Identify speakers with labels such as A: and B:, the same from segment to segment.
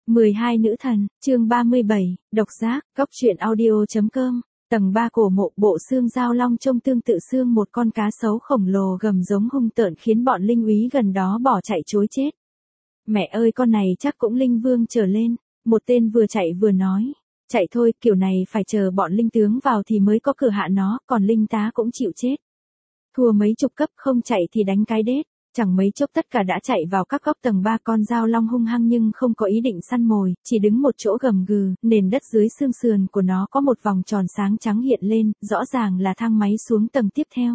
A: 12 nữ thần, chương 37, độc giác, góc truyện audio.com. Tầng 3 cổ mộ, bộ xương giao long trông tương tự xương một con cá sấu khổng lồ gầm giống hung tợn khiến bọn linh úy gần đó bỏ chạy trối chết. Mẹ ơi, con này chắc cũng linh vương trở lên, một tên vừa chạy vừa nói. Chạy thôi, kiểu này phải chờ bọn linh tướng vào thì mới có cửa hạ nó, còn linh tá cũng chịu chết. Thua mấy chục cấp, không chạy thì đánh cái đết. Chẳng mấy chốc tất cả đã chạy vào các góc tầng 3. Con dao long hung hăng nhưng không có ý định săn mồi, chỉ đứng một chỗ gầm gừ. Nền đất dưới xương sườn của nó có một vòng tròn sáng trắng hiện lên, rõ ràng là thang máy xuống tầng tiếp theo.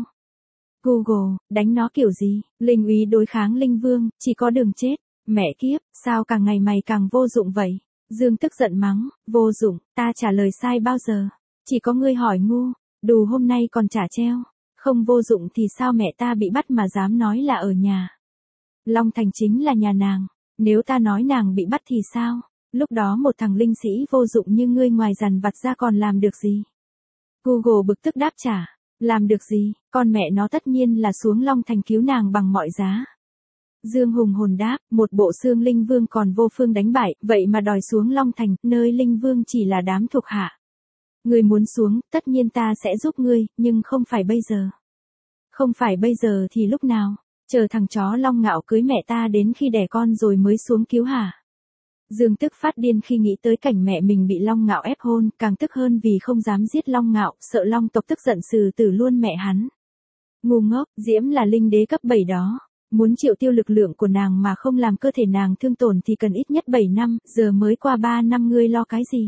A: Google, đánh nó kiểu gì? Linh úy đối kháng linh vương, chỉ có đường chết. Mẹ kiếp, sao càng ngày mày càng vô dụng vậy? Dương tức giận mắng, vô dụng, ta trả lời sai bao giờ? Chỉ có ngươi hỏi ngu, đù hôm nay còn trả treo. Không vô dụng thì sao mẹ ta bị bắt mà dám nói là ở nhà? Long Thành chính là nhà nàng, nếu ta nói nàng bị bắt thì sao? Lúc đó một thằng linh sĩ vô dụng như ngươi ngoài dằn vặt ra còn làm được gì? Google bực tức đáp trả, làm được gì, con mẹ nó tất nhiên là xuống Long Thành cứu nàng bằng mọi giá. Dương hùng hồn đáp, một bộ xương linh vương còn vô phương đánh bại, vậy mà đòi xuống Long Thành, nơi linh vương chỉ là đám thuộc hạ. Ngươi muốn xuống, tất nhiên ta sẽ giúp ngươi, nhưng không phải bây giờ. Không phải bây giờ thì lúc nào? Chờ thằng chó Long Ngạo cưới mẹ ta đến khi đẻ con rồi mới xuống cứu hả? Dương tức phát điên khi nghĩ tới cảnh mẹ mình bị Long Ngạo ép hôn, càng tức hơn vì không dám giết Long Ngạo, sợ Long tộc tức giận xử tử luôn mẹ hắn. Ngu ngốc, Diễm là linh đế cấp 7 đó. Muốn triệu tiêu lực lượng của nàng mà không làm cơ thể nàng thương tổn thì cần ít nhất 7 năm, giờ mới qua 3 năm ngươi lo cái gì?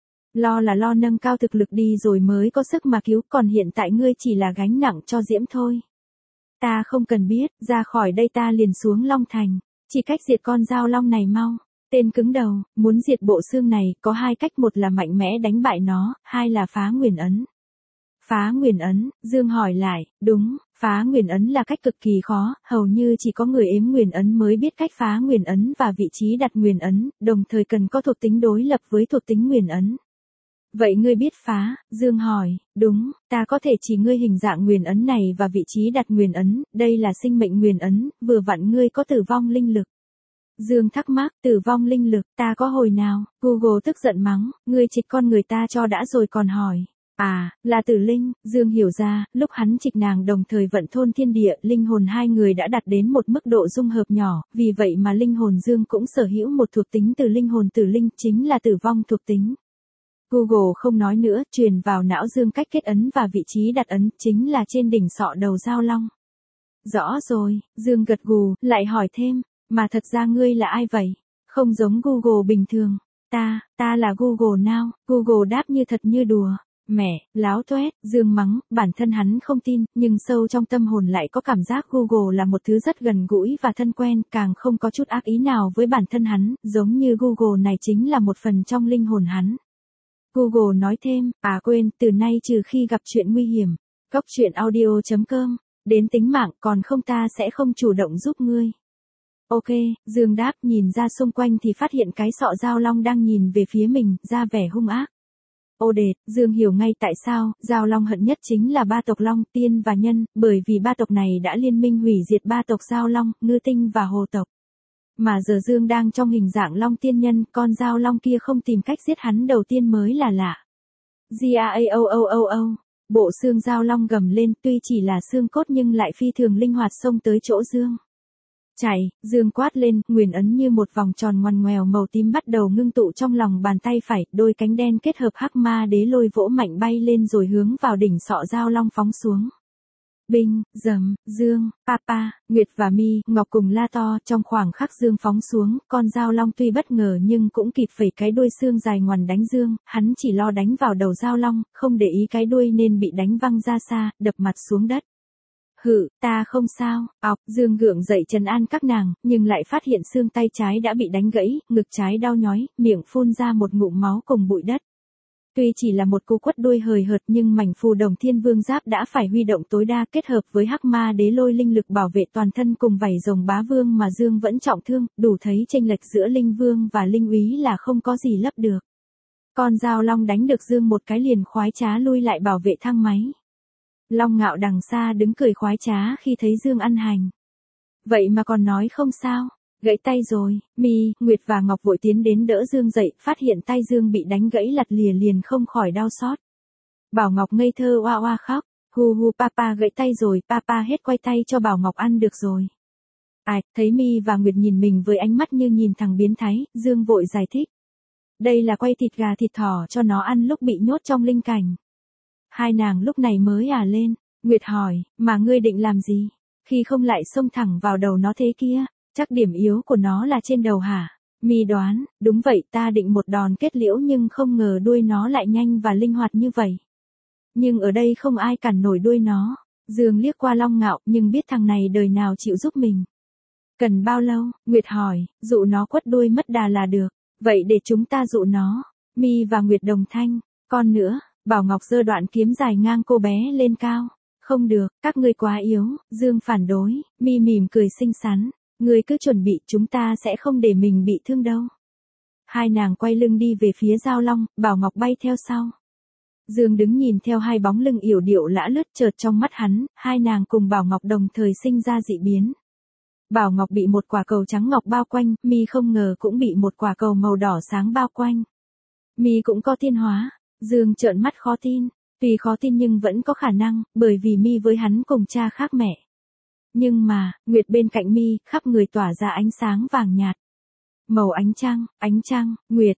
A: Lo là lo nâng cao thực lực đi rồi mới có sức mà cứu, còn hiện tại ngươi chỉ là gánh nặng cho Diễm thôi. Ta không cần biết, ra khỏi đây ta liền xuống Long Thành, chỉ cách diệt con dao long này mau. Tên cứng đầu, muốn diệt bộ xương này, có hai cách, một là mạnh mẽ đánh bại nó, hai là phá nguyền ấn. Phá nguyền ấn, Dương hỏi lại, đúng, phá nguyền ấn là cách cực kỳ khó, hầu như chỉ có người ếm nguyền ấn mới biết cách phá nguyền ấn và vị trí đặt nguyền ấn, đồng thời cần có thuộc tính đối lập với thuộc tính nguyền ấn. Vậy ngươi biết phá? Dương hỏi, đúng, ta có thể chỉ ngươi hình dạng nguyền ấn này và vị trí đặt nguyền ấn, đây là sinh mệnh nguyền ấn, vừa vặn ngươi có tử vong linh lực. Dương thắc mắc, tử vong linh lực, ta có hồi nào? Google tức giận mắng, ngươi trịch con người ta cho đã rồi còn hỏi. À, là tử linh, Dương hiểu ra, lúc hắn trịch nàng đồng thời vận thôn thiên địa, linh hồn hai người đã đạt đến một mức độ dung hợp nhỏ, vì vậy mà linh hồn Dương cũng sở hữu một thuộc tính từ linh hồn tử linh, chính là tử vong thuộc tính. Google không nói nữa, truyền vào não Dương cách kết ấn và vị trí đặt ấn, chính là trên đỉnh sọ đầu dao long. Rõ rồi, Dương gật gù, lại hỏi thêm, mà thật ra ngươi là ai vậy? Không giống Google bình thường. Ta là Google Now, Google đáp như thật như đùa. Mẹ, láo toét, Dương mắng, bản thân hắn không tin, nhưng sâu trong tâm hồn lại có cảm giác Google là một thứ rất gần gũi và thân quen, càng không có chút ác ý nào với bản thân hắn, giống như Google này chính là một phần trong linh hồn hắn. Google nói thêm, à quên, từ nay trừ khi gặp chuyện nguy hiểm, góc truyện audio.com, đến tính mạng, còn không ta sẽ không chủ động giúp ngươi. Ok, Dương đáp, nhìn ra xung quanh thì phát hiện cái sọ dao long đang nhìn về phía mình, ra vẻ hung ác. Ô đệt, Dương hiểu ngay tại sao, dao long hận nhất chính là ba tộc Long, Tiên và Nhân, bởi vì ba tộc này đã liên minh hủy diệt ba tộc dao long, Ngư Tinh và Hồ tộc. Mà giờ Dương đang trong hình dạng Long Tiên Nhân, con dao long kia không tìm cách giết hắn đầu tiên mới là lạ. Gaooo, bộ xương dao long gầm lên, tuy chỉ là xương cốt nhưng lại phi thường linh hoạt xông tới chỗ Dương. Chạy, Dương quát lên, nguyền ấn như một vòng tròn ngoằn ngoèo màu tím bắt đầu ngưng tụ trong lòng bàn tay phải, đôi cánh đen kết hợp hắc ma đế lôi vỗ mạnh bay lên rồi hướng vào đỉnh sọ dao long phóng xuống. Binh, dầm, Dương, Papa, Nguyệt và Mi, Ngọc cùng la to, trong khoảng khắc Dương phóng xuống, con dao long tuy bất ngờ nhưng cũng kịp phẩy cái đuôi xương dài ngoằn đánh Dương, hắn chỉ lo đánh vào đầu dao long, không để ý cái đuôi nên bị đánh văng ra xa, đập mặt xuống đất. Hự, ta không sao, Dương gượng dậy trấn an các nàng, nhưng lại phát hiện xương tay trái đã bị đánh gãy, ngực trái đau nhói, miệng phun ra một ngụm máu cùng bụi đất. Tuy chỉ là một cú quất đuôi hời hợt nhưng mảnh phù đồng thiên vương giáp đã phải huy động tối đa kết hợp với hắc ma đế lôi linh lực bảo vệ toàn thân cùng vảy rồng bá vương mà Dương vẫn trọng thương, đủ thấy chênh lệch giữa linh vương và linh úy là không có gì lấp được. Con dao long đánh được Dương một cái liền khoái trá lui lại bảo vệ thang máy. Long Ngạo đằng xa đứng cười khoái trá khi thấy Dương ăn hành. Vậy mà còn nói không sao, Gãy tay rồi, Mi, Nguyệt và Ngọc vội tiến đến đỡ Dương dậy, phát hiện tay Dương bị đánh gãy lặt lìa liền không khỏi đau xót. Bảo Ngọc ngây thơ oa oa khóc, hu hu papa gãy tay rồi, papa hết quay tay cho Bảo Ngọc ăn được rồi. Ai, thấy Mi và Nguyệt nhìn mình với ánh mắt như nhìn thằng biến thái, Dương vội giải thích. Đây là quay thịt gà thịt thỏ cho nó ăn lúc bị nhốt trong linh cảnh. Hai nàng lúc này mới lên, Nguyệt hỏi, mà ngươi định làm gì? Khi không lại xông thẳng vào đầu nó thế kia, chắc điểm yếu của nó là trên đầu hả? Mi đoán, đúng vậy ta định một đòn kết liễu nhưng không ngờ đuôi nó lại nhanh và linh hoạt như vậy. Nhưng ở đây không ai cản nổi đuôi nó. Dương liếc qua Long Ngạo nhưng biết thằng này đời nào chịu giúp mình. Cần bao lâu? Nguyệt hỏi, dụ nó quất đuôi mất đà là được. Vậy để chúng ta dụ nó. Mi và Nguyệt đồng thanh. Con nữa, Bảo Ngọc giơ đoạn kiếm dài ngang cô bé lên cao. Không được, các ngươi quá yếu. Dương phản đối. Mi mỉm cười xinh xắn. Ngươi cứ chuẩn bị, chúng ta sẽ không để mình bị thương đâu. Hai nàng quay lưng đi về phía Giao Long, Bảo Ngọc bay theo sau. Dương đứng nhìn theo hai bóng lưng yểu điệu lã lướt, chợt trong mắt hắn, hai nàng cùng Bảo Ngọc đồng thời sinh ra dị biến. Bảo Ngọc bị một quả cầu trắng ngọc bao quanh, Mi không ngờ cũng bị một quả cầu màu đỏ sáng bao quanh. Mi cũng có tiên hóa. Dương trợn mắt khó tin. Tuy khó tin nhưng vẫn có khả năng, bởi vì Mi với hắn cùng cha khác mẹ. Nhưng mà, Nguyệt bên cạnh Mi, khắp người tỏa ra ánh sáng vàng nhạt. Màu ánh trăng, Nguyệt,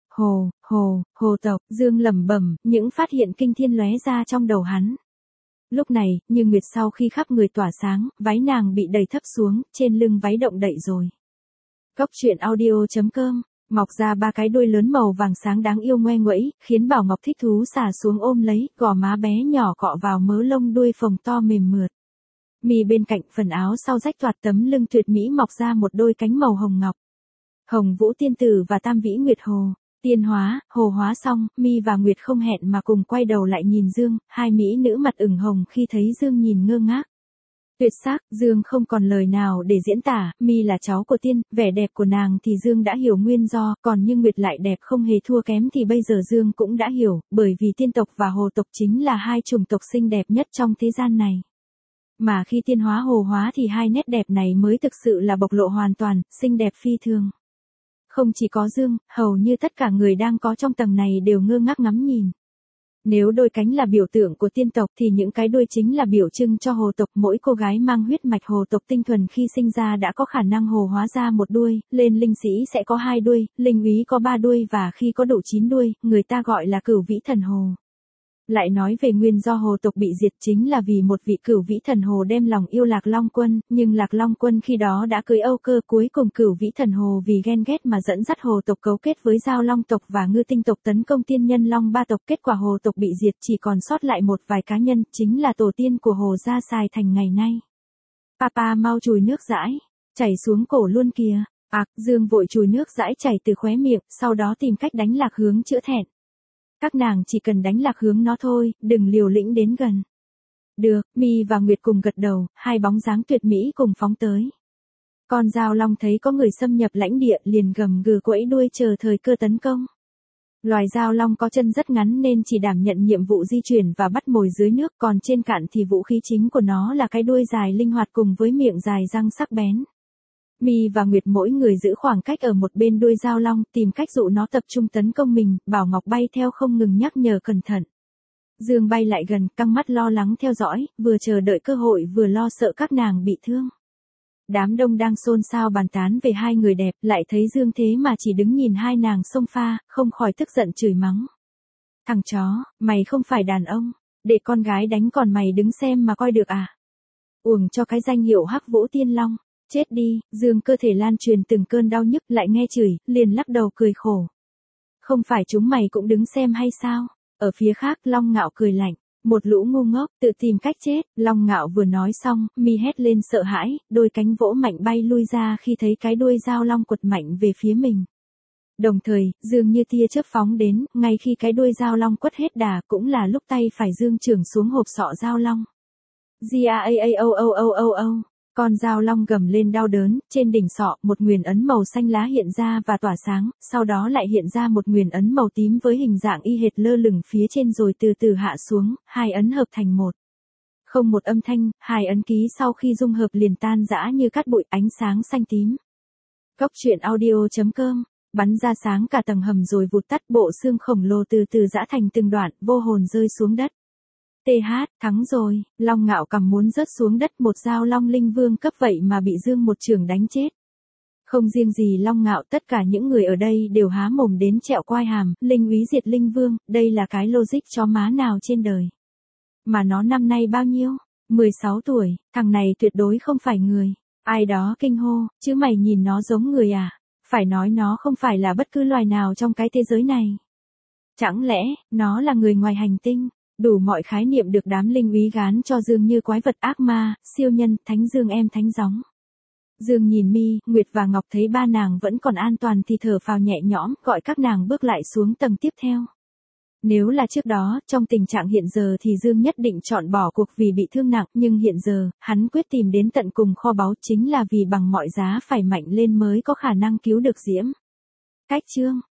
A: hồ tộc, Dương lẩm bẩm, những phát hiện kinh thiên lóe ra trong đầu hắn. Lúc này, như Nguyệt sau khi khắp người tỏa sáng, váy nàng bị đẩy thấp xuống, trên lưng váy động đậy rồi. Cốc truyện audio.com, mọc ra ba cái đuôi lớn màu vàng sáng đáng yêu ngoe nguẩy, khiến Bảo Ngọc thích thú xả xuống ôm lấy, gò má bé nhỏ cọ vào mớ lông đuôi phồng to mềm mượt. Mi bên cạnh phần áo sau rách toạc tấm lưng tuyệt mỹ mọc ra một đôi cánh màu hồng ngọc. Hồng Vũ Tiên Tử và Tam Vĩ Nguyệt Hồ. Tiên hóa, hồ hóa xong, Mi và Nguyệt không hẹn mà cùng quay đầu lại nhìn Dương, hai mỹ nữ mặt ửng hồng khi thấy Dương nhìn ngơ ngác. Tuyệt sắc, Dương không còn lời nào để diễn tả, Mi là cháu của tiên, vẻ đẹp của nàng thì Dương đã hiểu nguyên do, còn như Nguyệt lại đẹp không hề thua kém thì bây giờ Dương cũng đã hiểu, bởi vì tiên tộc và hồ tộc chính là hai chủng tộc xinh đẹp nhất trong thế gian này. Mà khi tiên hóa hồ hóa thì hai nét đẹp này mới thực sự là bộc lộ hoàn toàn, xinh đẹp phi thường. Không chỉ có Dương, hầu như tất cả người đang có trong tầng này đều ngơ ngác ngắm nhìn. Nếu đôi cánh là biểu tượng của tiên tộc thì những cái đuôi chính là biểu trưng cho hồ tộc. Mỗi cô gái mang huyết mạch hồ tộc tinh thuần khi sinh ra đã có khả năng hồ hóa ra một đuôi, lên linh sĩ sẽ có 2 đuôi, linh úy có 3 đuôi và khi có đủ 9 đuôi, người ta gọi là cửu vĩ thần hồ. Lại nói về nguyên do hồ tộc bị diệt chính là vì một vị cửu vĩ thần hồ đem lòng yêu Lạc Long Quân, nhưng Lạc Long Quân khi đó đã cưới Âu Cơ, cuối cùng cửu vĩ thần hồ vì ghen ghét mà dẫn dắt hồ tộc cấu kết với Giao Long tộc và Ngư Tinh tộc tấn công tiên nhân Long Ba tộc, kết quả hồ tộc bị diệt, chỉ còn sót lại một vài cá nhân, chính là tổ tiên của hồ Gia Sài Thành ngày nay. Papa mau chùi nước dãi, chảy xuống cổ luôn kìa. Dương vội chùi nước dãi chảy từ khóe miệng, sau đó tìm cách đánh Lạc Hướng chữa thẹn. Các nàng chỉ cần đánh Lạc Hướng nó thôi, đừng liều lĩnh đến gần. Được, Mi và Nguyệt cùng gật đầu, hai bóng dáng tuyệt mỹ cùng phóng tới. Con Giao Long thấy có người xâm nhập lãnh địa liền gầm gừ quẫy đuôi chờ thời cơ tấn công. Loài Giao Long có chân rất ngắn nên chỉ đảm nhận nhiệm vụ di chuyển và bắt mồi dưới nước, còn trên cạn thì vũ khí chính của nó là cái đuôi dài linh hoạt cùng với miệng dài răng sắc bén. Mi và Nguyệt mỗi người giữ khoảng cách ở một bên đuôi Giao Long, tìm cách dụ nó tập trung tấn công mình, Bảo Ngọc bay theo không ngừng nhắc nhở cẩn thận. Dương bay lại gần, căng mắt lo lắng theo dõi, vừa chờ đợi cơ hội vừa lo sợ các nàng bị thương. Đám đông đang xôn xao bàn tán về hai người đẹp, lại thấy Dương thế mà chỉ đứng nhìn hai nàng xông pha, không khỏi tức giận chửi mắng. Thằng chó, mày không phải đàn ông, để con gái đánh còn mày đứng xem mà coi được à? Uổng cho cái danh hiệu Hắc Vũ Tiên Long. Chết đi, Dương cơ thể lan truyền từng cơn đau nhức, lại nghe chửi, liền lắc đầu cười khổ. Không phải chúng mày cũng đứng xem hay sao? Ở phía khác Long Ngạo cười lạnh, một lũ ngu ngốc, tự tìm cách chết. Long Ngạo vừa nói xong, Mi hét lên sợ hãi, đôi cánh vỗ mạnh bay lui ra khi thấy cái đuôi Giao Long quật mạnh về phía mình. Đồng thời, Dương như tia chớp phóng đến, ngay khi cái đuôi Giao Long quất hết đà cũng là lúc tay phải Dương chưởng xuống hộp sọ Giao Long. Giaaao. Con Giao Long gầm lên đau đớn, trên đỉnh sọ, một nguyền ấn màu xanh lá hiện ra và tỏa sáng, sau đó lại hiện ra một nguyền ấn màu tím với hình dạng y hệt lơ lửng phía trên rồi từ từ hạ xuống, hai ấn hợp thành một. Không một âm thanh, hai ấn ký sau khi dung hợp liền tan rã như cát bụi, ánh sáng xanh tím. Cốc truyện audio.com. Bắn ra sáng cả tầng hầm rồi vụt tắt, bộ xương khổng lồ từ từ giã thành từng đoạn, vô hồn rơi xuống đất. TH, thắng rồi, Long Ngạo cầm muốn rớt xuống đất, một dao Long Linh Vương cấp vậy mà bị Dương một chưởng đánh chết. Không riêng gì Long Ngạo, tất cả những người ở đây đều há mồm đến trẹo quai hàm, Linh úy diệt Linh Vương, đây là cái logic chó má nào trên đời. Mà nó năm nay bao nhiêu? 16 tuổi, thằng này tuyệt đối không phải người. Ai đó kinh hô, chứ mày nhìn nó giống người à? Phải nói nó không phải là bất cứ loài nào trong cái thế giới này. Chẳng lẽ, nó là người ngoài hành tinh? Đủ mọi khái niệm được đám linh úy gán cho Dương như quái vật, ác ma, siêu nhân, thánh Dương em thánh gióng. Dương nhìn Mi, Nguyệt và Ngọc thấy ba nàng vẫn còn an toàn thì thở phào nhẹ nhõm, gọi các nàng bước lại xuống tầng tiếp theo. Nếu là trước đó, trong tình trạng hiện giờ thì Dương nhất định chọn bỏ cuộc vì bị thương nặng, nhưng hiện giờ, hắn quyết tìm đến tận cùng kho báu chính là vì bằng mọi giá phải mạnh lên mới có khả năng cứu được Diễm. Cách chương